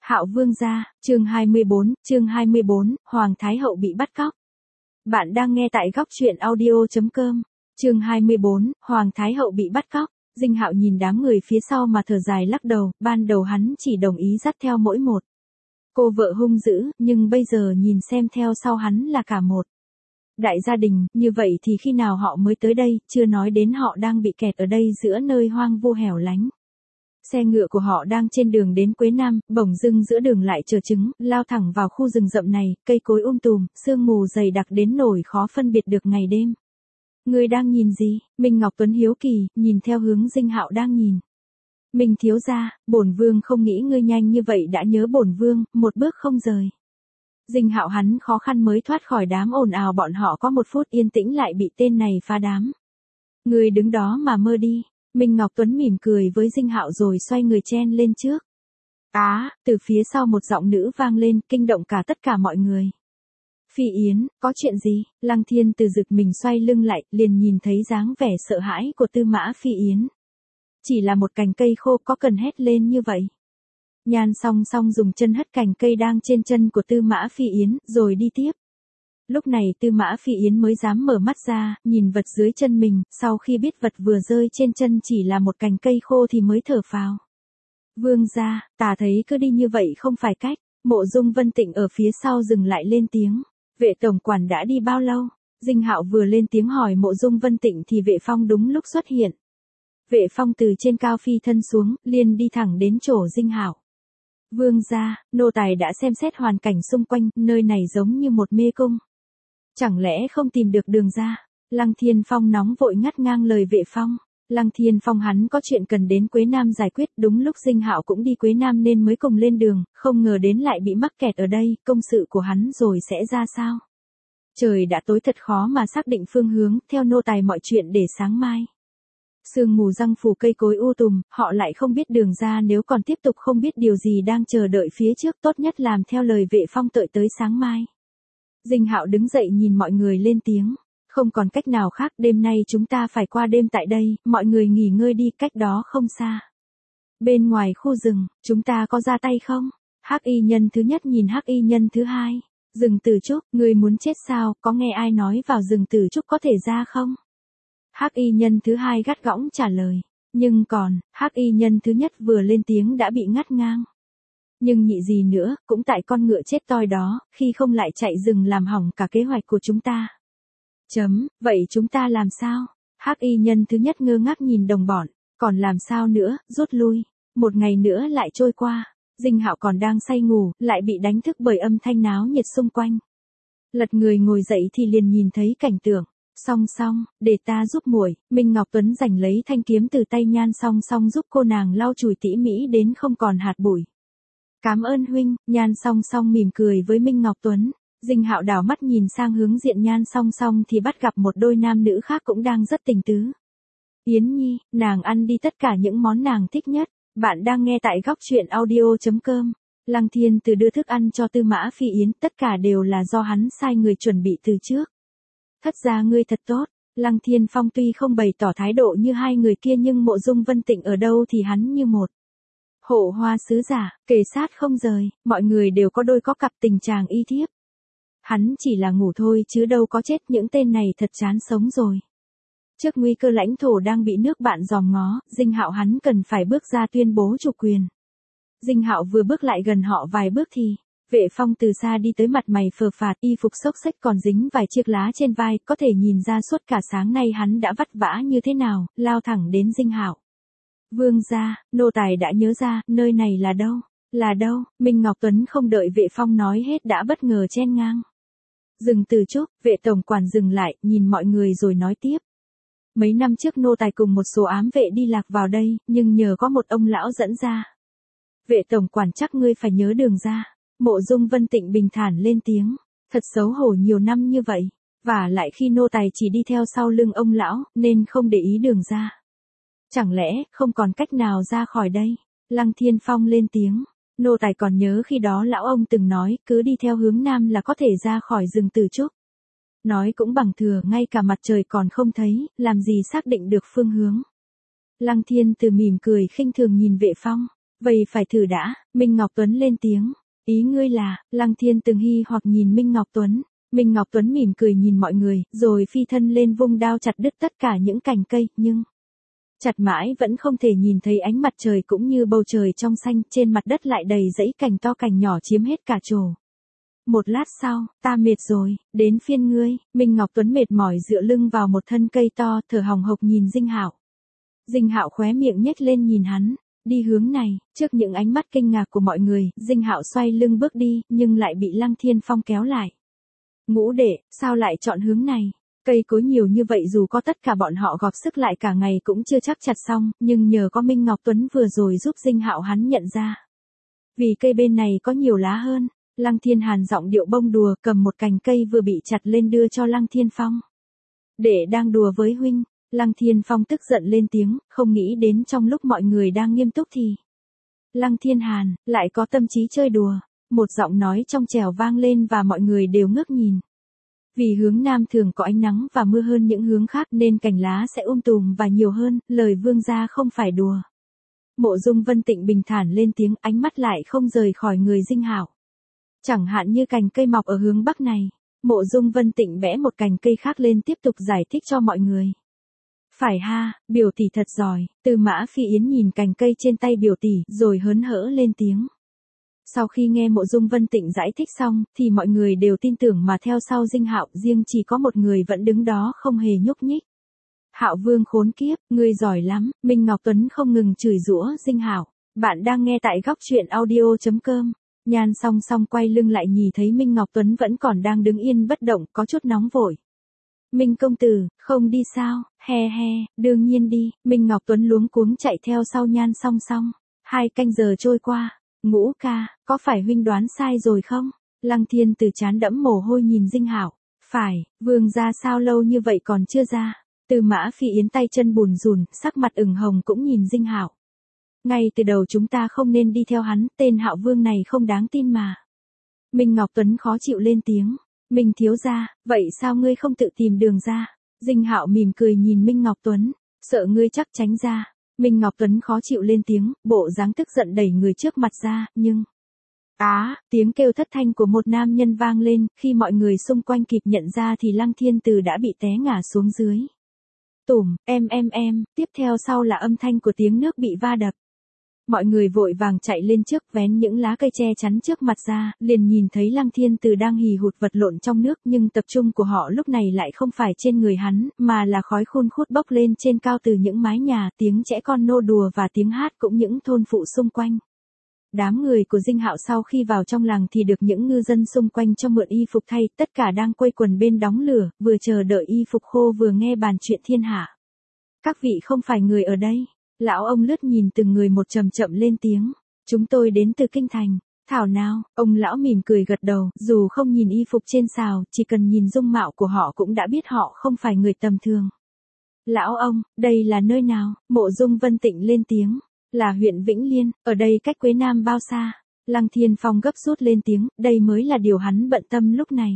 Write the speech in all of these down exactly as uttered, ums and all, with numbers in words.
Hạo Vương gia, chương hai mươi bốn, chương hai mươi bốn, Hoàng Thái Hậu bị bắt cóc. Bạn đang nghe tại góc truyện audio chấm com. Chương hai mươi bốn, Hoàng Thái Hậu bị bắt cóc. Dinh Hạo nhìn đám người phía sau mà thở dài lắc đầu, ban đầu hắn chỉ đồng ý dắt theo mỗi một cô vợ hung dữ, nhưng bây giờ nhìn xem theo sau hắn là cả một đại gia đình, như vậy thì khi nào họ mới tới đây, chưa nói đến họ đang bị kẹt ở đây giữa nơi hoang vu hẻo lánh. Xe ngựa của họ đang trên đường đến Quế Nam, bỗng dưng giữa đường lại chờ chứng, lao thẳng vào khu rừng rậm này, cây cối um tùm, sương mù dày đặc đến nỗi khó phân biệt được ngày đêm. Ngươi đang nhìn gì? Minh Ngọc Tuấn hiếu kỳ, nhìn theo hướng Dinh Hạo đang nhìn. Minh thiếu gia, bổn vương không nghĩ ngươi nhanh như vậy đã nhớ bổn vương, một bước không rời. Dinh Hạo hắn khó khăn mới thoát khỏi đám ồn ào, bọn họ có một phút yên tĩnh lại bị tên này phá đám. Ngươi đứng đó mà mơ đi. Minh Ngọc Tuấn mỉm cười với Dinh Hạo rồi xoay người chen lên trước. Á, à, từ phía sau một giọng nữ vang lên, kinh động cả tất cả mọi người. Phi Yến, có chuyện gì? Lăng Thiên từ giật mình xoay lưng lại, liền nhìn thấy dáng vẻ sợ hãi của Tư Mã Phi Yến. Chỉ là một cành cây khô, có cần hét lên như vậy? Nhan Song Song dùng chân hất cành cây đang trên chân của Tư Mã Phi Yến, rồi đi tiếp. Lúc này Tư Mã Phi Yến mới dám mở mắt ra, nhìn vật dưới chân mình, sau khi biết vật vừa rơi trên chân chỉ là một cành cây khô thì mới thở phào. Vương gia, ta thấy cứ đi như vậy không phải cách. Mộ Dung Vân Tịnh ở phía sau dừng lại lên tiếng. Vệ tổng quản đã đi bao lâu? Dinh Hạo vừa lên tiếng hỏi Mộ Dung Vân Tịnh thì Vệ Phong đúng lúc xuất hiện. Vệ Phong từ trên cao phi thân xuống, liền đi thẳng đến chỗ Dinh Hạo. Vương gia, nô tài đã xem xét hoàn cảnh xung quanh, nơi này giống như một mê cung. Chẳng lẽ không tìm được đường ra? Lăng Thiên Phong nóng vội ngắt ngang lời Vệ Phong. Lăng Thiên Phong hắn có chuyện cần đến Quế Nam giải quyết, đúng lúc Dinh Hạo cũng đi Quế Nam nên mới cùng lên đường, không ngờ đến lại bị mắc kẹt ở đây, công sự của hắn rồi sẽ ra sao? Trời đã tối thật khó mà xác định phương hướng, theo nô tài mọi chuyện để sáng mai. Sương mù răng phủ cây cối u tùm, họ lại không biết đường ra, nếu còn tiếp tục không biết điều gì đang chờ đợi phía trước, tốt nhất làm theo lời Vệ Phong đợi tới sáng mai. Dinh Hạo đứng dậy nhìn mọi người lên tiếng. Không còn cách nào khác, đêm nay chúng ta phải qua đêm tại đây, mọi người nghỉ ngơi đi, cách đó không xa. Bên ngoài khu rừng, chúng ta có ra tay không? Hắc y nhân thứ nhất nhìn Hắc y nhân thứ hai. Rừng Tử Trúc, ngươi muốn chết sao, có nghe ai nói vào rừng Tử Trúc có thể ra không? Hắc y nhân thứ hai gắt gỏng trả lời. Nhưng còn, Hắc y nhân thứ nhất vừa lên tiếng đã bị ngắt ngang. Nhưng nhị gì nữa, cũng tại con ngựa chết toi đó, khi không lại chạy rừng làm hỏng cả kế hoạch của chúng ta. Chấm, vậy chúng ta làm sao? Hắc y nhân thứ nhất ngơ ngác nhìn đồng bọn, còn làm sao nữa, rút lui. Một ngày nữa lại trôi qua, Dinh Hạo còn đang say ngủ, lại bị đánh thức bởi âm thanh náo nhiệt xung quanh. Lật người ngồi dậy thì liền nhìn thấy cảnh tượng. Song Song, để ta giúp muội. Minh Ngọc Tuấn giành lấy thanh kiếm từ tay Nhan Song Song giúp cô nàng lau chùi tỉ mỉ đến không còn hạt bụi. Cảm ơn huynh. Nhan Song Song mỉm cười với Minh Ngọc Tuấn. Dinh Hạo đảo mắt nhìn sang hướng diện Nhan Song Song thì bắt gặp một đôi nam nữ khác cũng đang rất tình tứ. Yến Nhi, nàng ăn đi tất cả những món nàng thích nhất. Bạn đang nghe tại góc truyện audio chấm com. Lăng Thiên từ đưa thức ăn cho Tư Mã Phi Yến, tất cả đều là do hắn sai người chuẩn bị từ trước. Thất gia ngươi thật tốt. Lăng Thiên Phong tuy không bày tỏ thái độ như hai người kia nhưng Mộ Dung Vân Tịnh ở đâu thì hắn như một hộ hoa sứ giả, kề sát không rời, mọi người đều có đôi có cặp tình chàng y thiếp. Hắn chỉ là ngủ thôi chứ đâu có chết, những tên này thật chán sống rồi. Trước nguy cơ lãnh thổ đang bị nước bạn giòm ngó, Dinh Hạo hắn cần phải bước ra tuyên bố chủ quyền. Dinh Hạo vừa bước lại gần họ vài bước thì, Vệ Phong từ xa đi tới, mặt mày phờ phạt, y phục xốc xếch còn dính vài chiếc lá trên vai, có thể nhìn ra suốt cả sáng nay hắn đã vất vả như thế nào, lao thẳng đến Dinh Hạo. Vương gia, nô tài đã nhớ ra, nơi này là đâu? Là đâu? Minh Ngọc Tuấn không đợi Vệ Phong nói hết đã bất ngờ chen ngang. Rừng Tử Trúc. Vệ tổng quản dừng lại, nhìn mọi người rồi nói tiếp. Mấy năm trước nô tài cùng một số ám vệ đi lạc vào đây, nhưng nhờ có một ông lão dẫn ra. Vệ tổng quản chắc ngươi phải nhớ đường ra. Mộ Dung Vân Tịnh bình thản lên tiếng. Thật xấu hổ nhiều năm như vậy. Và lại khi nô tài chỉ đi theo sau lưng ông lão, nên không để ý đường ra. Chẳng lẽ, không còn cách nào ra khỏi đây? Lăng Thiên Phong lên tiếng. Nô tài còn nhớ khi đó lão ông từng nói, cứ đi theo hướng nam là có thể ra khỏi rừng Tử Trúc. Nói cũng bằng thừa, ngay cả mặt trời còn không thấy, làm gì xác định được phương hướng. Lăng Thiên từ mỉm cười khinh thường nhìn Vệ Phong. Vậy phải thử đã, Minh Ngọc Tuấn lên tiếng. Ý ngươi là, Lăng Thiên từng hy hoặc nhìn Minh Ngọc Tuấn. Minh Ngọc Tuấn mỉm cười nhìn mọi người, rồi phi thân lên vung đao chặt đứt tất cả những cành cây, nhưng chặt mãi vẫn không thể nhìn thấy ánh mặt trời cũng như bầu trời trong xanh, trên mặt đất lại đầy rẫy cành to cành nhỏ chiếm hết cả chổ. Một lát sau, ta mệt rồi, đến phiên ngươi. Minh Ngọc Tuấn mệt mỏi dựa lưng vào một thân cây to, thở hồng hộc nhìn Dinh Hạo. Dinh Hạo khóe miệng nhếch lên nhìn hắn, đi hướng này. Trước những ánh mắt kinh ngạc của mọi người, Dinh Hạo xoay lưng bước đi, nhưng lại bị Lăng Thiên Phong kéo lại. Ngũ đệ, sao lại chọn hướng này? Cây cối nhiều như vậy dù có tất cả bọn họ gọp sức lại cả ngày cũng chưa chắc chặt xong, nhưng nhờ có Minh Ngọc Tuấn vừa rồi giúp Dinh Hạo hắn nhận ra. Vì cây bên này có nhiều lá hơn. Lăng Thiên Hàn giọng điệu bông đùa, cầm một cành cây vừa bị chặt lên đưa cho Lăng Thiên Phong. Đệ đang đùa với huynh. Lăng Thiên Phong tức giận lên tiếng, không nghĩ đến trong lúc mọi người đang nghiêm túc thì Lăng Thiên Hàn lại có tâm trí chơi đùa. Một giọng nói trong trẻo vang lên và mọi người đều ngước nhìn. Vì hướng Nam thường có ánh nắng và mưa hơn những hướng khác nên cành lá sẽ um tùm và nhiều hơn, lời vương gia không phải đùa. Mộ Dung Vân Tịnh bình thản lên tiếng, ánh mắt lại không rời khỏi người Dinh Hạo. Chẳng hạn như cành cây mọc ở hướng Bắc này. Mộ Dung Vân Tịnh bẽ một cành cây khác lên tiếp tục giải thích cho mọi người. Phải ha, biểu tỷ thật giỏi. Tư Mã Phi Yến nhìn cành cây trên tay biểu tỷ rồi hớn hở lên tiếng. Sau khi nghe Mộ Dung Vân Tịnh giải thích xong, thì mọi người đều tin tưởng mà theo sau Dinh Hạo, riêng chỉ có một người vẫn đứng đó không hề nhúc nhích. Hạo Vương khốn kiếp, ngươi giỏi lắm. Minh Ngọc Tuấn không ngừng chửi giũa Dinh Hạo. Bạn đang nghe tại góc truyện audio chấm com. Nhan song song quay lưng lại nhìn thấy Minh Ngọc Tuấn vẫn còn đang đứng yên bất động, có chút nóng vội. Minh công tử, không đi sao? He he, đương nhiên đi. Minh Ngọc Tuấn luống cuống chạy theo sau Nhan song song. Hai canh giờ trôi qua. Ngũ ca, có phải huynh đoán sai rồi không? Lăng Thiên từ trán đẫm mồ hôi nhìn Dinh Hạo. Phải, vương gia sao lâu như vậy còn chưa ra? Tư Mã Phi Yến tay chân bùn rùn, sắc mặt ửng hồng cũng nhìn Dinh Hạo. Ngay từ đầu chúng ta không nên đi theo hắn, tên Hạo Vương này không đáng tin mà. Minh Ngọc Tuấn khó chịu lên tiếng. Minh thiếu gia, vậy sao ngươi không tự tìm đường ra? Dinh Hạo mỉm cười nhìn Minh Ngọc Tuấn, sợ ngươi chắc tránh ra. Minh Ngọc Tuấn khó chịu lên tiếng, bộ dáng tức giận đẩy người trước mặt ra, nhưng... Á, tiếng kêu thất thanh của một nam nhân vang lên, khi mọi người xung quanh kịp nhận ra thì Lăng Thiên Từ đã bị té ngã xuống dưới. Tủm, em em em, tiếp theo sau là âm thanh của tiếng nước bị va đập. Mọi người vội vàng chạy lên trước vén những lá cây che chắn trước mặt ra, liền nhìn thấy Lăng Thiên Từ đang hì hụt vật lộn trong nước, nhưng tập trung của họ lúc này lại không phải trên người hắn, mà là khói khun khút bốc lên trên cao từ những mái nhà, tiếng trẻ con nô đùa và tiếng hát cũng những thôn phụ xung quanh. Đám người của Dinh Hạo sau khi vào trong làng thì được những ngư dân xung quanh cho mượn y phục thay, tất cả đang quây quần bên đóng lửa, vừa chờ đợi y phục khô vừa nghe bàn chuyện thiên hạ. Các vị không phải người ở đây. Lão ông lướt nhìn từng người một chậm chậm lên tiếng. Chúng tôi đến từ Kinh Thành. Thảo nào, ông lão mỉm cười gật đầu, dù không nhìn y phục trên sào, chỉ cần nhìn dung mạo của họ cũng đã biết họ không phải người tầm thường. Lão ông, đây là nơi nào? Mộ Dung Vân Tịnh lên tiếng. Là huyện Vĩnh Liên, ở đây cách Quế Nam bao xa? Lăng Thiên Phong gấp rút lên tiếng, đây mới là điều hắn bận tâm lúc này.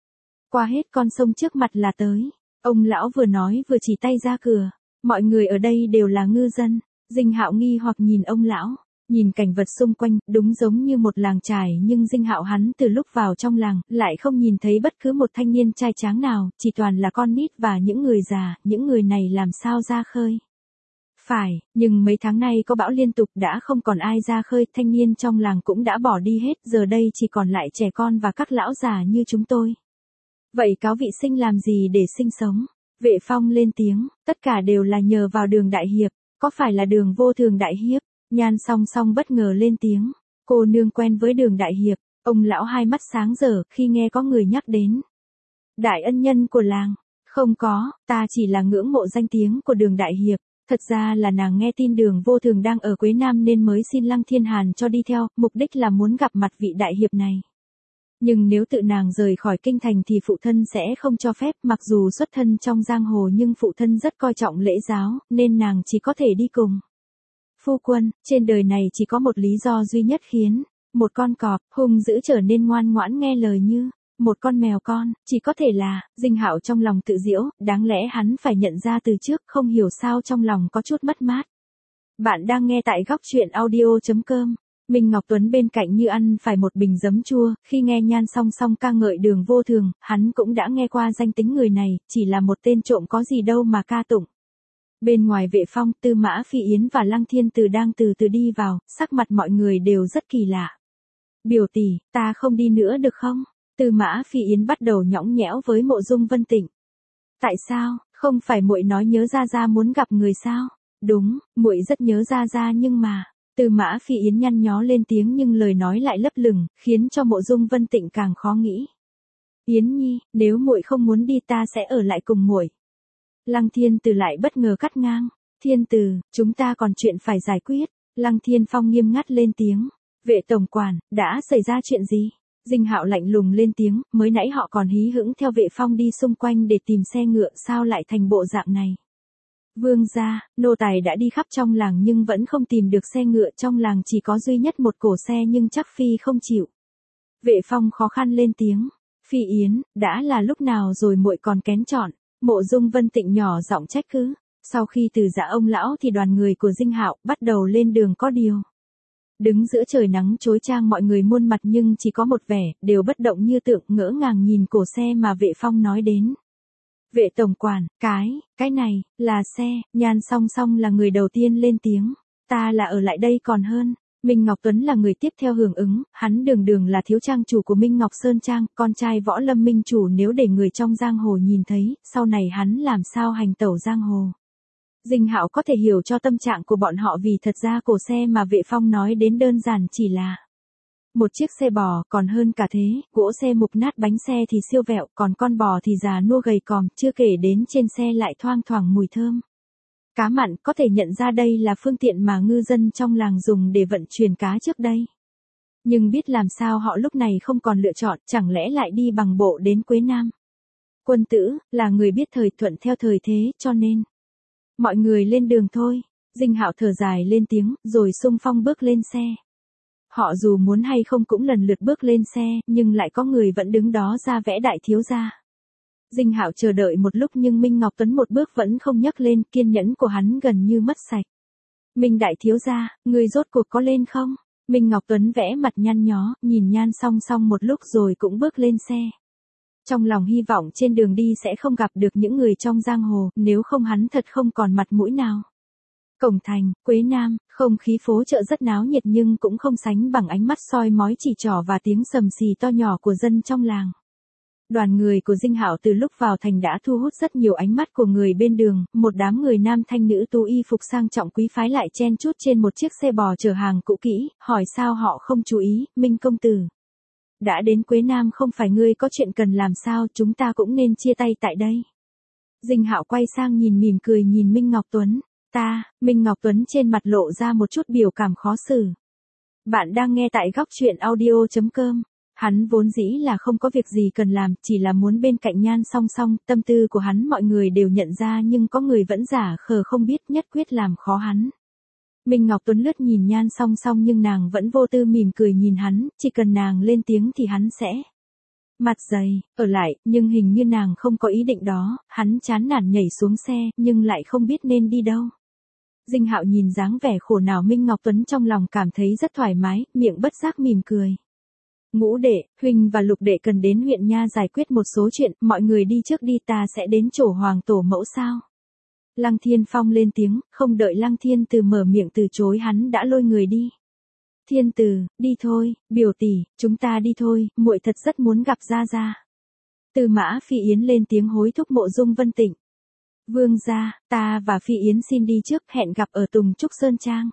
Qua hết con sông trước mặt là tới. Ông lão vừa nói vừa chỉ tay ra cửa. Mọi người ở đây đều là ngư dân. Dinh Hạo nghi hoặc nhìn ông lão, nhìn cảnh vật xung quanh, đúng giống như một làng trài, nhưng Dinh Hạo hắn từ lúc vào trong làng, lại không nhìn thấy bất cứ một thanh niên trai tráng nào, chỉ toàn là con nít và những người già, những người này làm sao ra khơi. Phải, nhưng mấy tháng nay có bão liên tục đã không còn ai ra khơi, thanh niên trong làng cũng đã bỏ đi hết, giờ đây chỉ còn lại trẻ con và các lão già như chúng tôi. Vậy cáo vị sinh làm gì để sinh sống? Vệ Phong lên tiếng, tất cả đều là nhờ vào Đường đại hiệp, có phải là Đường vô thường đại hiệp? Nhan song song bất ngờ lên tiếng, cô nương quen với Đường đại hiệp. Ông lão hai mắt sáng rỡ khi nghe có người nhắc đến. Đại ân nhân của làng, không có, ta chỉ là ngưỡng mộ danh tiếng của Đường đại hiệp. Thật ra là nàng nghe tin Đường vô thường đang ở Quế Nam nên mới xin Lăng Thiên Hàn cho đi theo, mục đích là muốn gặp mặt vị đại hiệp này. Nhưng nếu tự nàng rời khỏi kinh thành thì phụ thân sẽ không cho phép, mặc dù xuất thân trong giang hồ nhưng phụ thân rất coi trọng lễ giáo, nên nàng chỉ có thể đi cùng. Phu quân, trên đời này chỉ có một lý do duy nhất khiến một con cọp hung dữ trở nên ngoan ngoãn nghe lời như một con mèo con, chỉ có thể là, Dinh Hạo trong lòng tự giễu, đáng lẽ hắn phải nhận ra từ trước, không hiểu sao trong lòng có chút mất mát. Bạn đang nghe tại góc chuyện audio chấm com. Minh Ngọc Tuấn bên cạnh như ăn phải một bình giấm chua, khi nghe Nhan Song Song ca ngợi Đường Vô Thường, hắn cũng đã nghe qua danh tính người này, chỉ là một tên trộm có gì đâu mà ca tụng. Bên ngoài Vệ Phong, Tư Mã Phi Yến và Lăng Thiên Từ đang từ từ đi vào, sắc mặt mọi người đều rất kỳ lạ. Biểu tỷ, ta không đi nữa được không? Tư Mã Phi Yến bắt đầu nhõng nhẽo với Mộ Dung Vân Tịnh. Tại sao, không phải muội nói nhớ Gia Gia muốn gặp người sao? Đúng, muội rất nhớ Gia Gia nhưng mà, Tư Mã Phi Yến nhăn nhó lên tiếng nhưng lời nói lại lấp lửng, khiến cho Mộ Dung Vân Tịnh càng khó nghĩ. Yến Nhi, nếu muội không muốn đi ta sẽ ở lại cùng muội. Lăng Thiên Từ lại bất ngờ cắt ngang. Thiên Từ, chúng ta còn chuyện phải giải quyết. Lăng Thiên Phong nghiêm ngắt lên tiếng. Vệ tổng quản, đã xảy ra chuyện gì? Dinh Hạo lạnh lùng lên tiếng, mới nãy họ còn hí hửng theo Vệ Phong đi xung quanh để tìm xe ngựa, sao lại thành bộ dạng này? Vương gia, nô tài đã đi khắp trong làng nhưng vẫn không tìm được xe ngựa, trong làng chỉ có duy nhất một cổ xe nhưng chắc Phi không chịu. Vệ Phong khó khăn lên tiếng. Phi Yến, đã là lúc nào rồi muội còn kén chọn? Mộ Dung Vân Tịnh nhỏ giọng trách cứ. Sau khi từ giã ông lão thì đoàn người của Dinh Hạo bắt đầu lên đường có điều. Đứng giữa trời nắng chói chang mọi người muôn mặt nhưng chỉ có một vẻ, đều bất động như tượng, ngỡ ngàng nhìn cổ xe mà Vệ Phong nói đến. Vệ tổng quản, cái, cái này, là xe. Nhan Song Song là người đầu tiên lên tiếng. Ta là ở lại đây còn hơn. Minh Ngọc Tuấn là người tiếp theo hưởng ứng, hắn đường đường là thiếu trang chủ của Minh Ngọc Sơn Trang, con trai Võ Lâm Minh chủ, nếu để người trong giang hồ nhìn thấy, sau này hắn làm sao hành tẩu giang hồ. Dinh Hạo có thể hiểu cho tâm trạng của bọn họ vì thật ra cổ xe mà Vệ Phong nói đến đơn giản chỉ là một chiếc xe bò, còn hơn cả thế, gỗ xe mục nát, bánh xe thì siêu vẹo, còn con bò thì già nua gầy còm, chưa kể đến trên xe lại thoang thoảng mùi thơm. Cá mặn, có thể nhận ra đây là phương tiện mà ngư dân trong làng dùng để vận chuyển cá trước đây. Nhưng biết làm sao họ lúc này không còn lựa chọn, chẳng lẽ lại đi bằng bộ đến Quế Nam. Quân Tử, là người biết thời thuận theo thời thế, cho nên mọi người lên đường thôi. Dinh Hạo thở dài lên tiếng, rồi xung phong bước lên xe. Họ dù muốn hay không cũng lần lượt bước lên xe, nhưng lại có người vẫn đứng đó ra vẻ đại thiếu gia. Dinh Hạo chờ đợi một lúc nhưng Minh Ngọc Tuấn một bước vẫn không nhấc lên, kiên nhẫn của hắn gần như mất sạch. Minh đại thiếu gia, người rốt cuộc có lên không? Minh Ngọc Tuấn vẽ mặt nhăn nhó, nhìn Nhan Song Song một lúc rồi cũng bước lên xe. Trong lòng hy vọng trên đường đi sẽ không gặp được những người trong giang hồ, nếu không hắn thật không còn mặt mũi nào. Cổng thành, Quế Nam, không khí phố chợ rất náo nhiệt nhưng cũng không sánh bằng ánh mắt soi mói chỉ trỏ và tiếng sầm xì to nhỏ của dân trong làng. Đoàn người của Dinh Hạo từ lúc vào thành đã thu hút rất nhiều ánh mắt của người bên đường, một đám người nam thanh nữ tú y phục sang trọng quý phái lại chen chúc trên một chiếc xe bò chở hàng cũ kỹ, hỏi sao họ không chú ý. Minh công tử, đã đến Quế Nam không phải ngươi có chuyện cần làm sao, chúng ta cũng nên chia tay tại đây. Dinh Hạo quay sang nhìn mỉm cười nhìn Minh Ngọc Tuấn. Ta, Minh Ngọc Tuấn trên mặt lộ ra một chút biểu cảm khó xử. Bạn đang nghe tại góc chuyện audio chấm com. Hắn vốn dĩ là không có việc gì cần làm, chỉ là muốn bên cạnh Nhan Song Song, tâm tư của hắn mọi người đều nhận ra nhưng có người vẫn giả khờ không biết, nhất quyết làm khó hắn. Minh Ngọc Tuấn lướt nhìn Nhan Song Song nhưng nàng vẫn vô tư mỉm cười nhìn hắn, chỉ cần nàng lên tiếng thì hắn sẽ mặt dày, ở lại, nhưng hình như nàng không có ý định đó, hắn chán nản nhảy xuống xe, nhưng lại không biết nên đi đâu. Dinh Hạo nhìn dáng vẻ khổ não Minh Ngọc Tuấn trong lòng cảm thấy rất thoải mái, miệng bất giác mỉm cười. Ngũ đệ, huynh và lục đệ cần đến huyện nha giải quyết một số chuyện, mọi người đi trước đi, ta sẽ đến chỗ Hoàng tổ mẫu sao. Lăng Thiên Phong lên tiếng, không đợi Lăng Thiên Từ mở miệng từ chối hắn đã lôi người đi. Thiên Từ, đi thôi, biểu tỷ, chúng ta đi thôi, muội thật rất muốn gặp Gia Gia. Tư Mã Phi Yến lên tiếng hối thúc Mộ Dung Vân Tịnh. Vương gia, ta và Phi Yến xin đi trước, hẹn gặp ở Tùng Trúc Sơn Trang.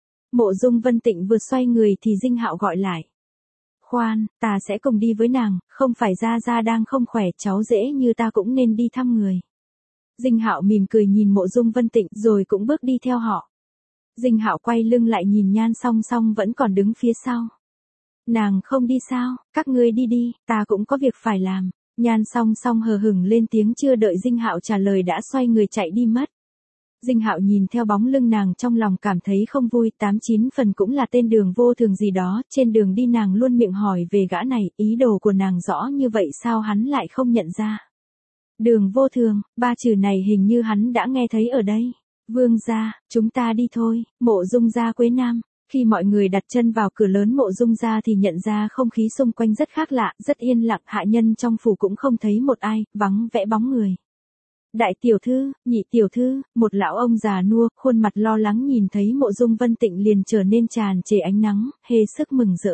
Mộ Dung Vân Tịnh vừa xoay người thì Dinh Hạo gọi lại. Khoan, ta sẽ cùng đi với nàng, không phải Gia Gia đang không khỏe, cháu dễ như ta cũng nên đi thăm người. Dinh Hạo mỉm cười nhìn Mộ Dung Vân Tịnh rồi cũng bước đi theo họ. Dinh Hạo quay lưng lại nhìn Nhan Song Song vẫn còn đứng phía sau. Nàng không đi sao, các ngươi đi đi, ta cũng có việc phải làm. Nhan Song Song hờ hững lên tiếng, chưa đợi Dinh Hạo trả lời đã xoay người chạy đi mất. Dinh Hạo nhìn theo bóng lưng nàng trong lòng cảm thấy không vui, tám chín phần cũng là tên Đường Vô Thường gì đó, trên đường đi nàng luôn miệng hỏi về gã này, ý đồ của nàng rõ như vậy sao hắn lại không nhận ra. Đường Vô Thường, ba chữ này hình như hắn đã nghe thấy ở đây. Vương gia, chúng ta đi thôi, Mộ Dung gia Quế Nam. Khi mọi người đặt chân vào cửa lớn Mộ Dung gia thì nhận ra không khí xung quanh rất khác lạ, rất yên lặng, hạ nhân trong phủ cũng không thấy một ai, vắng vẻ bóng người. Đại tiểu thư, nhị tiểu thư, một lão ông già nua, khuôn mặt lo lắng nhìn thấy Mộ Dung Vân Tịnh liền trở nên tràn trề ánh nắng, hê sức mừng rỡ.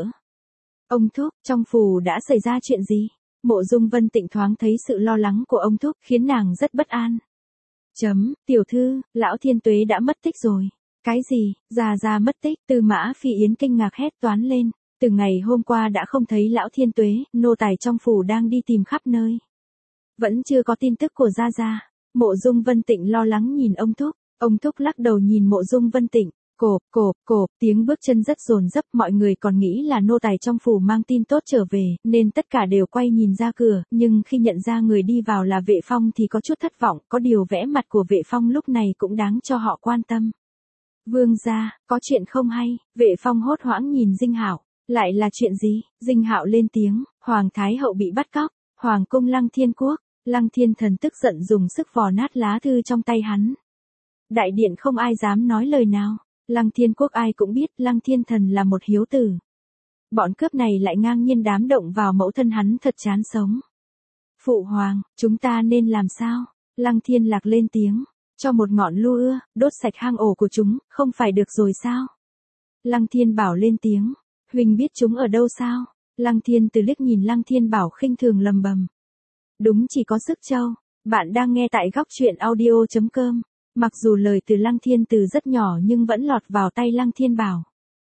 Ông thúc, trong phủ đã xảy ra chuyện gì? Mộ Dung Vân Tịnh thoáng thấy sự lo lắng của ông thúc, khiến nàng rất bất an. Chấm, tiểu thư, lão Thiên Tuế đã mất tích rồi. Cái gì, già già mất tích, Tư Mã Phi Yến kinh ngạc hét toán lên. Từ ngày hôm qua đã không thấy lão Thiên Tuế, nô tài trong phủ đang đi tìm khắp nơi. Vẫn chưa có tin tức của gia gia. Mộ Dung Vân Tịnh lo lắng nhìn ông thúc, ông thúc lắc đầu nhìn Mộ Dung Vân Tịnh. Cộp, cộp, cộp, tiếng bước chân rất dồn dập, mọi người còn nghĩ là nô tài trong phủ mang tin tốt trở về, nên tất cả đều quay nhìn ra cửa, nhưng khi nhận ra người đi vào là Vệ Phong thì có chút thất vọng, có điều vẻ mặt của Vệ Phong lúc này cũng đáng cho họ quan tâm. Vương gia, có chuyện không hay? Vệ Phong hốt hoảng nhìn Dinh Hạo, lại là chuyện gì? Dinh Hạo lên tiếng, Hoàng Thái Hậu bị bắt cóc, Hoàng cung Lăng Thiên Quốc. Lăng Thiên Thần tức giận dùng sức vò nát lá thư trong tay hắn. Đại điện không ai dám nói lời nào. Lăng Thiên Quốc ai cũng biết Lăng Thiên Thần là một hiếu tử. Bọn cướp này lại ngang nhiên đám động vào mẫu thân hắn thật chán sống. Phụ hoàng, chúng ta nên làm sao? Lăng Thiên Lạc lên tiếng. Cho một ngọn lua ưa, đốt sạch hang ổ của chúng, không phải được rồi sao? Lăng Thiên Bảo lên tiếng. Huỳnh biết chúng ở đâu sao? Lăng Thiên Từ liếc nhìn Lăng Thiên Bảo khinh thường lầm bầm. Đúng chỉ có sức châu. Bạn đang nghe tại góc truyện audio chấm com. Mặc dù lời từ Lăng Thiên Từ rất nhỏ nhưng vẫn lọt vào tay Lăng Thiên Bảo.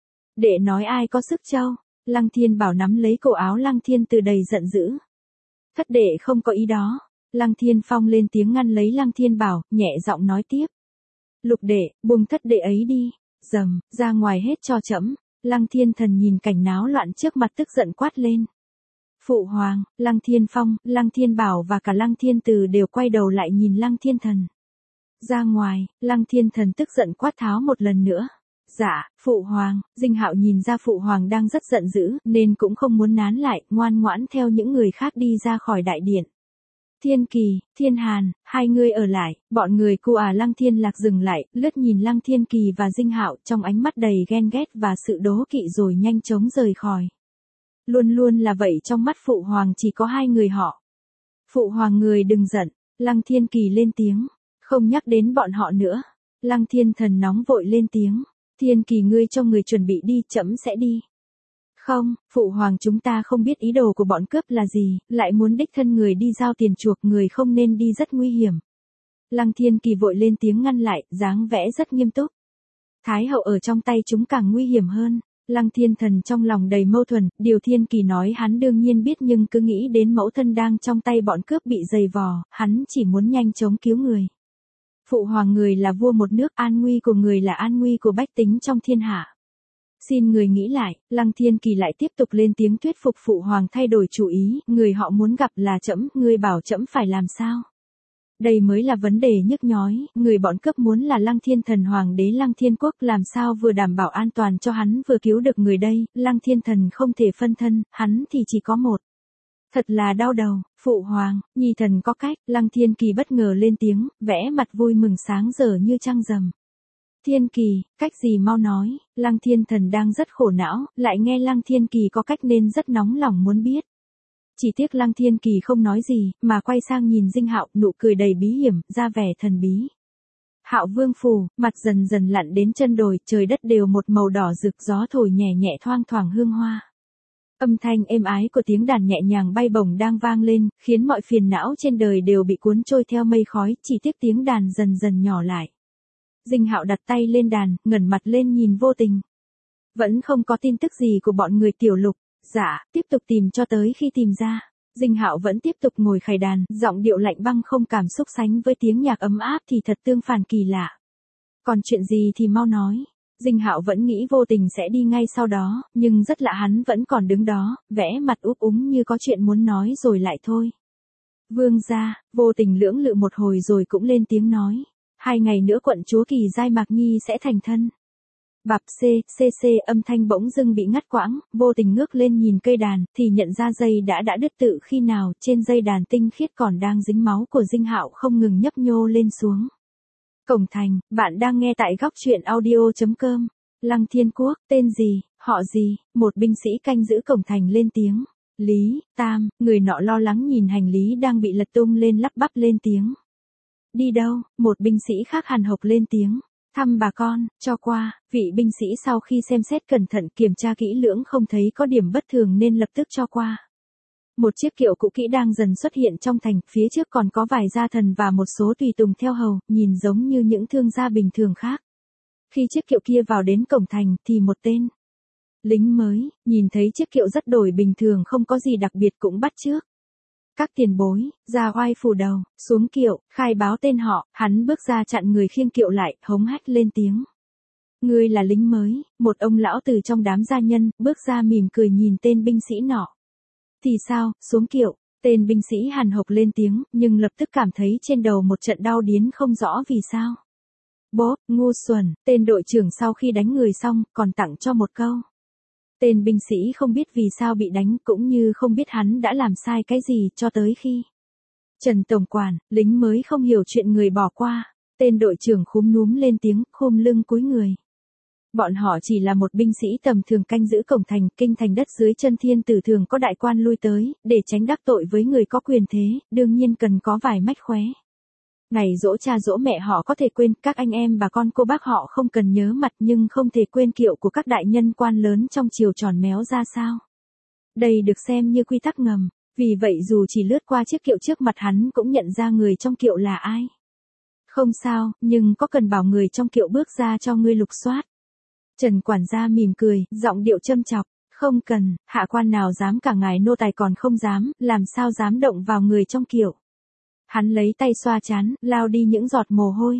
Đệ nói ai có sức châu? Lăng Thiên Bảo nắm lấy cổ áo Lăng Thiên Từ đầy giận dữ. Thất đệ không có ý đó. Lăng Thiên Phong lên tiếng ngăn lấy Lăng Thiên Bảo, nhẹ giọng nói tiếp. Lục đệ, buông thất đệ ấy đi. Dầm, ra ngoài hết cho trẫm. Lăng Thiên Thần nhìn cảnh náo loạn trước mặt tức giận quát lên. Phụ hoàng, Lăng Thiên Phong, Lăng Thiên Bảo và cả Lăng Thiên Từ đều quay đầu lại nhìn Lăng Thiên Thần. Ra ngoài, Lăng Thiên Thần tức giận quát tháo một lần nữa. Dạ, phụ hoàng. Dinh Hạo nhìn ra phụ hoàng đang rất giận dữ, nên cũng không muốn nán lại, ngoan ngoãn theo những người khác đi ra khỏi đại điện. Thiên Kỳ, Thiên Hàn, hai người ở lại, bọn người cu à Lăng Thiên Lạc dừng lại, lướt nhìn Lăng Thiên Kỳ và Dinh Hạo trong ánh mắt đầy ghen ghét và sự đố kỵ rồi nhanh chóng rời khỏi. Luôn luôn là vậy, trong mắt phụ hoàng chỉ có hai người họ. Phụ hoàng người đừng giận, Lăng Thiên Kỳ lên tiếng, không nhắc đến bọn họ nữa. Lăng Thiên Thần nóng vội lên tiếng, Thiên Kỳ ngươi cho người chuẩn bị đi, trẫm sẽ đi. Không, phụ hoàng chúng ta không biết ý đồ của bọn cướp là gì, lại muốn đích thân người đi giao tiền chuộc, người không nên đi, rất nguy hiểm. Lăng Thiên Kỳ vội lên tiếng ngăn lại, dáng vẻ rất nghiêm túc. Thái hậu ở trong tay chúng càng nguy hiểm hơn. Lăng Thiên Thần trong lòng đầy mâu thuẫn, điều Thiên Kỳ nói hắn đương nhiên biết nhưng cứ nghĩ đến mẫu thân đang trong tay bọn cướp bị giày vò, hắn chỉ muốn nhanh chóng cứu người. Phụ hoàng người là vua một nước, an nguy của người là an nguy của bách tính trong thiên hạ. Xin người nghĩ lại. Lăng Thiên Kỳ lại tiếp tục lên tiếng thuyết phục phụ hoàng thay đổi chủ ý, người họ muốn gặp là trẫm, người bảo trẫm phải làm sao? Đây mới là vấn đề nhức nhối, người bọn cướp muốn là Lăng Thiên Thần hoàng đế Lăng Thiên Quốc, làm sao vừa đảm bảo an toàn cho hắn vừa cứu được người đây, Lăng Thiên Thần không thể phân thân, hắn thì chỉ có một. Thật là đau đầu, phụ hoàng, nhi thần có cách. Lăng Thiên Kỳ bất ngờ lên tiếng, vẽ mặt vui mừng sáng rỡ như trăng rằm. Thiên Kỳ, cách gì mau nói? Lăng Thiên Thần đang rất khổ não, lại nghe Lăng Thiên Kỳ có cách nên rất nóng lòng muốn biết. Chỉ tiếc Lăng Thiên Kỳ không nói gì, mà quay sang nhìn Dinh Hạo, nụ cười đầy bí hiểm, ra vẻ thần bí. Hạo Vương phủ, mặt dần dần lặn đến chân đồi, trời đất đều một màu đỏ rực, gió thổi nhẹ nhẹ thoang thoảng hương hoa. Âm thanh êm ái của tiếng đàn nhẹ nhàng bay bổng đang vang lên, khiến mọi phiền não trên đời đều bị cuốn trôi theo mây khói, chỉ tiếc tiếng đàn dần dần nhỏ lại. Dinh Hạo đặt tay lên đàn, ngẩng mặt lên nhìn Vô Tình. Vẫn không có tin tức gì của bọn người Tiểu Lục. Dạ, tiếp tục tìm cho tới khi tìm ra. Dinh Hạo vẫn tiếp tục ngồi khải đàn, giọng điệu lạnh băng không cảm xúc sánh với tiếng nhạc ấm áp thì thật tương phản kỳ lạ. Còn chuyện gì thì mau nói. Dinh Hạo vẫn nghĩ Vô Tình sẽ đi ngay sau đó, nhưng rất lạ hắn vẫn còn đứng đó, vẽ mặt úp úng như có chuyện muốn nói rồi lại thôi. Vương gia, Vô Tình lưỡng lự một hồi rồi cũng lên tiếng nói. Hai ngày nữa quận chúa Kỳ Giai Mạc Nhi sẽ thành thân. Bạp xê, xê xê âm thanh bỗng dưng bị ngắt quãng, Vô Tình ngước lên nhìn cây đàn, thì nhận ra dây đã đã đứt tự khi nào, trên dây đàn tinh khiết còn đang dính máu của Dinh Hạo không ngừng nhấp nhô lên xuống. Cổng thành, bạn đang nghe tại góc chuyện audio.com. Lăng Thiên Quốc, tên gì, họ gì, một binh sĩ canh giữ cổng thành lên tiếng. Lý, Tam, người nọ lo lắng nhìn hành lý đang bị lật tung lên lắp bắp lên tiếng. Đi đâu, một binh sĩ khác hàn hộc lên tiếng. Thăm bà con, cho qua, vị binh sĩ sau khi xem xét cẩn thận kiểm tra kỹ lưỡng không thấy có điểm bất thường nên lập tức cho qua. Một chiếc kiệu cũ kỹ đang dần xuất hiện trong thành, phía trước còn có vài gia thần và một số tùy tùng theo hầu, nhìn giống như những thương gia bình thường khác. Khi chiếc kiệu kia vào đến cổng thành thì một tên lính mới, nhìn thấy chiếc kiệu rất đổi bình thường không có gì đặc biệt cũng bắt chước. Các tiền bối, ra oai phủ đầu, xuống kiệu, khai báo tên họ, hắn bước ra chặn người khiêng kiệu lại, hống hách lên tiếng. Ngươi là lính mới, một ông lão từ trong đám gia nhân, bước ra mỉm cười nhìn tên binh sĩ nọ. Thì sao, xuống kiệu, tên binh sĩ hàn hộc lên tiếng, nhưng lập tức cảm thấy trên đầu một trận đau điến không rõ vì sao. Bốp, ngu xuẩn, tên đội trưởng sau khi đánh người xong, còn tặng cho một câu. Tên binh sĩ không biết vì sao bị đánh cũng như không biết hắn đã làm sai cái gì cho tới khi. Trần Tổng Quản, lính mới không hiểu chuyện người bỏ qua, tên đội trưởng khúm núm lên tiếng, khom lưng cúi người. Bọn họ chỉ là một binh sĩ tầm thường canh giữ cổng thành, kinh thành đất dưới chân thiên tử thường có đại quan lui tới, để tránh đắc tội với người có quyền thế, đương nhiên cần có vài mách khóe. Ngày dỗ cha dỗ mẹ họ có thể quên, các anh em bà con cô bác họ không cần nhớ mặt nhưng không thể quên kiệu của các đại nhân quan lớn trong triều tròn méo ra sao. Đây được xem như quy tắc ngầm, vì vậy dù chỉ lướt qua chiếc kiệu trước mặt hắn cũng nhận ra người trong kiệu là ai. Không sao, nhưng có cần bảo người trong kiệu bước ra cho ngươi lục soát. Trần quản gia mỉm cười, giọng điệu châm chọc, không cần, hạ quan nào dám cả ngài nô tài còn không dám, làm sao dám động vào người trong kiệu. Hắn lấy tay xoa trán, lao đi những giọt mồ hôi.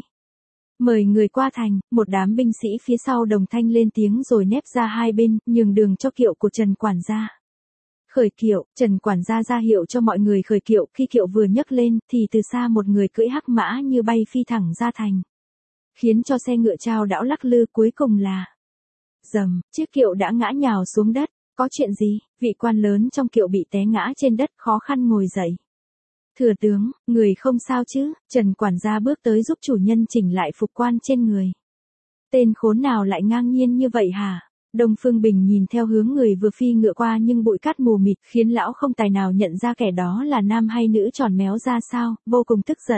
Mời người qua thành, một đám binh sĩ phía sau đồng thanh lên tiếng rồi nép ra hai bên, nhường đường cho kiệu của Trần quản gia. Khởi kiệu, Trần quản gia ra hiệu cho mọi người khởi kiệu, khi kiệu vừa nhấc lên, thì từ xa một người cưỡi hắc mã như bay phi thẳng ra thành. Khiến cho xe ngựa chao đảo lắc lư, cuối cùng là dầm, chiếc kiệu đã ngã nhào xuống đất. Có chuyện gì? Vị quan lớn trong kiệu bị té ngã trên đất, khó khăn ngồi dậy. Thừa tướng, người không sao chứ? Trần quản gia bước tới giúp chủ nhân chỉnh lại phục quan trên người. Tên khốn nào lại ngang nhiên như vậy hả? Đông Phương Bình nhìn theo hướng người vừa phi ngựa qua nhưng bụi cát mù mịt khiến lão không tài nào nhận ra kẻ đó là nam hay nữ tròn méo ra sao, vô cùng tức giận.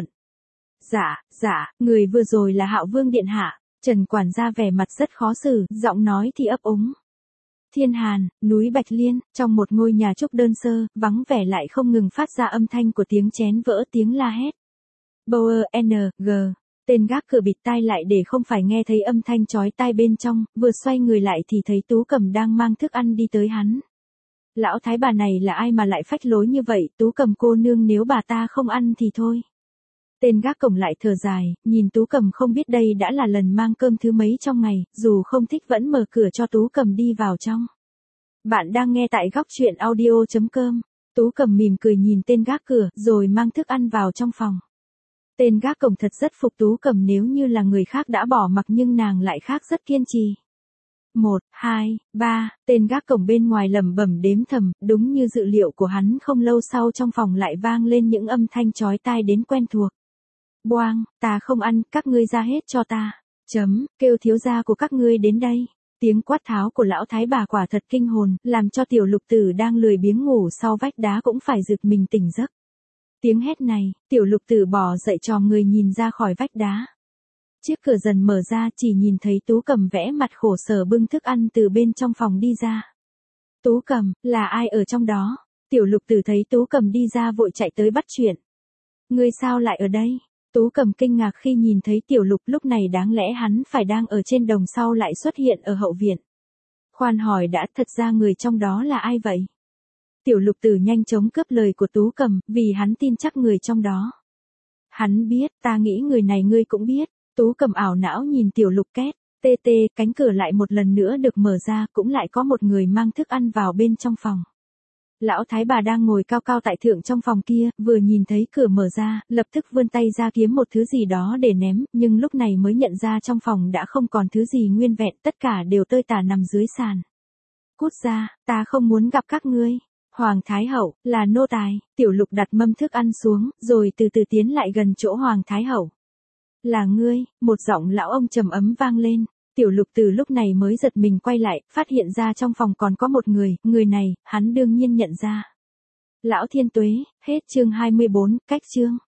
Dạ, dạ, người vừa rồi là Hạo Vương điện hạ. Trần quản gia vẻ mặt rất khó xử, giọng nói thì ấp úng. Thiên Hàn, núi Bạch Liên, trong một ngôi nhà trúc đơn sơ, vắng vẻ lại không ngừng phát ra âm thanh của tiếng chén vỡ, tiếng la hét. Bauer N G, tên gác cửa bịt tai lại để không phải nghe thấy âm thanh chói tai bên trong, vừa xoay người lại thì thấy Tú Cầm đang mang thức ăn đi tới hắn. Lão thái bà này là ai mà lại phách lối như vậy, Tú Cầm cô nương nếu bà ta không ăn thì thôi. Tên gác cổng lại thở dài, nhìn Tú Cầm không biết đây đã là lần mang cơm thứ mấy trong ngày, dù không thích vẫn mở cửa cho Tú Cầm đi vào trong. Bạn đang nghe tại góc chuyện audio.com. Tú Cầm mỉm cười nhìn tên gác cửa, rồi mang thức ăn vào trong phòng. Tên gác cổng thật rất phục Tú Cầm, nếu như là người khác đã bỏ mặc nhưng nàng lại khác rất kiên trì. Một, hai, ba, tên gác cổng bên ngoài lẩm bẩm đếm thầm, đúng như dự liệu của hắn, không lâu sau trong phòng lại vang lên những âm thanh chói tai đến quen thuộc. Boang, ta không ăn, các ngươi ra hết cho ta. Chấm, kêu thiếu gia của các ngươi đến đây. Tiếng quát tháo của lão thái bà quả thật kinh hồn, làm cho tiểu lục tử đang lười biếng ngủ sau vách đá cũng phải giật mình tỉnh giấc. Tiếng hét này, tiểu lục tử bò dậy trò người nhìn ra khỏi vách đá. Chiếc cửa dần mở ra, chỉ nhìn thấy Tú Cầm vẽ mặt khổ sở bưng thức ăn từ bên trong phòng đi ra. Tú Cầm, là ai ở trong đó? Tiểu lục tử thấy Tú Cầm đi ra vội chạy tới bắt chuyện. Ngươi sao lại ở đây? Tú Cầm kinh ngạc khi nhìn thấy tiểu lục, lúc này đáng lẽ hắn phải đang ở trên đồng sau lại xuất hiện ở hậu viện. Khoan hỏi đã, thật ra người trong đó là ai vậy? Tiểu lục tử nhanh chóng cướp lời của Tú Cầm, vì hắn tin chắc người trong đó. Hắn biết, ta nghĩ người này ngươi cũng biết. Tú Cầm ảo não nhìn tiểu lục két, tê tê, cánh cửa lại một lần nữa được mở ra, cũng lại có một người mang thức ăn vào bên trong phòng. Lão thái bà đang ngồi cao cao tại thượng trong phòng kia, vừa nhìn thấy cửa mở ra, lập tức vươn tay ra kiếm một thứ gì đó để ném, nhưng lúc này mới nhận ra trong phòng đã không còn thứ gì nguyên vẹn, tất cả đều tơi tả nằm dưới sàn. Cút ra, ta không muốn gặp các ngươi. Hoàng Thái Hậu, là nô tài. Tiểu lục đặt mâm thức ăn xuống, rồi từ từ tiến lại gần chỗ Hoàng Thái Hậu. Là ngươi, một giọng lão ông trầm ấm vang lên. Tiểu Lục từ lúc này mới giật mình quay lại, phát hiện ra trong phòng còn có một người, người này, hắn đương nhiên nhận ra. Lão Thiên Tuế, hết chương hai mươi bốn, cách chương.